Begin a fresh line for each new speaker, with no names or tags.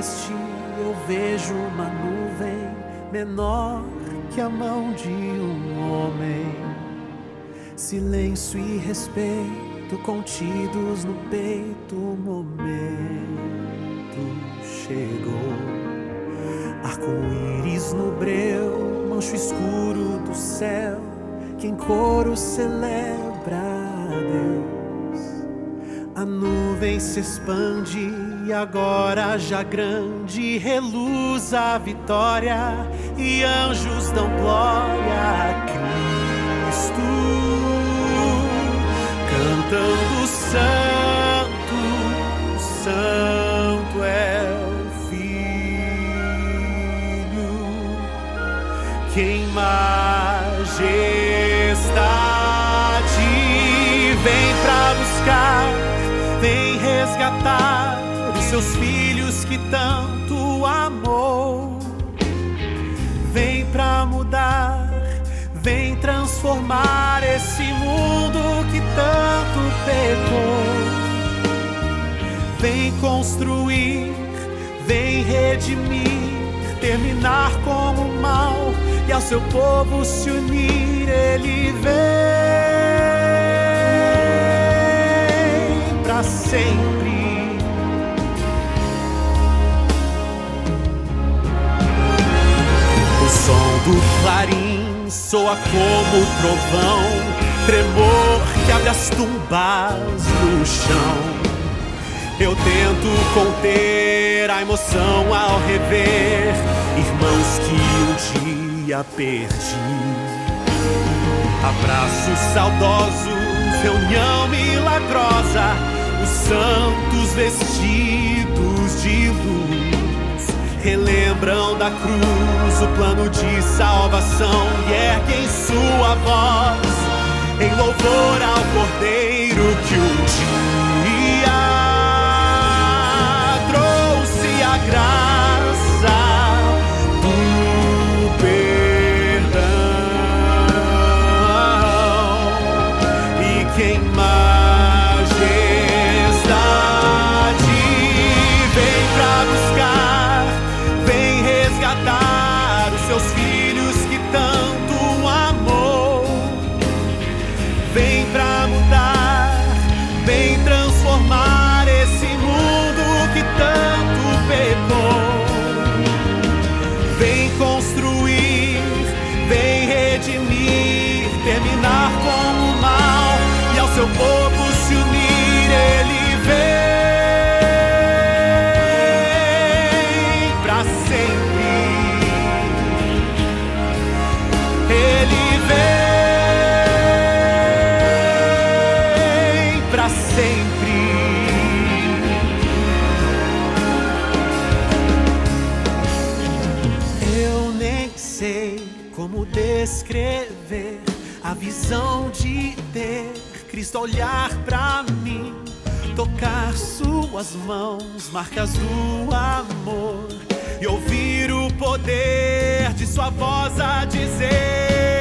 disseste, eu vejo uma nuvem menor que a mão de um homem. Silêncio e respeito contidos no peito, o momento chegou. Arco-íris no breu, mancho escuro do céu, que em coro celebra a Deus. A nuvem se expande e agora já grande reluz a vitória, e anjos dão glória a Cristo, cantando santo, santo é o Filho, que em majestade vem pra buscar, vem resgatar os seus filhos que tanto amou. Vem pra mudar, vem transformar esse mundo que tanto pecou. Vem construir, vem redimir, terminar com o mal e ao seu povo se unir. Ele vem pra sempre. O som do clarim soa como trovão, tremor que abre as tumbas no chão. Eu tento conter a emoção ao rever irmãos que um dia perdi. Abraços saudosos, reunião milagrosa, os santos vestidos de luz relembram da cruz o plano de salvação e erguem sua voz em louvor ao Cordeiro que um dia trouxe a graça do perdão, e quem majestade vem pra buscar, vem resgatar os seus filhos que tanto amou. Vem pra mudar, vem transformar esse mundo que tanto pecou. Vem construir, vem redimir, terminar com o mal e ao seu povo se unir. Ele vem pra sempre. Ele vem pra sempre. Eu nem sei como descrever a visão de ter Cristo olhar pra mim, tocar suas mãos, marcas do amor, e ouvir o poder de sua voz a dizer: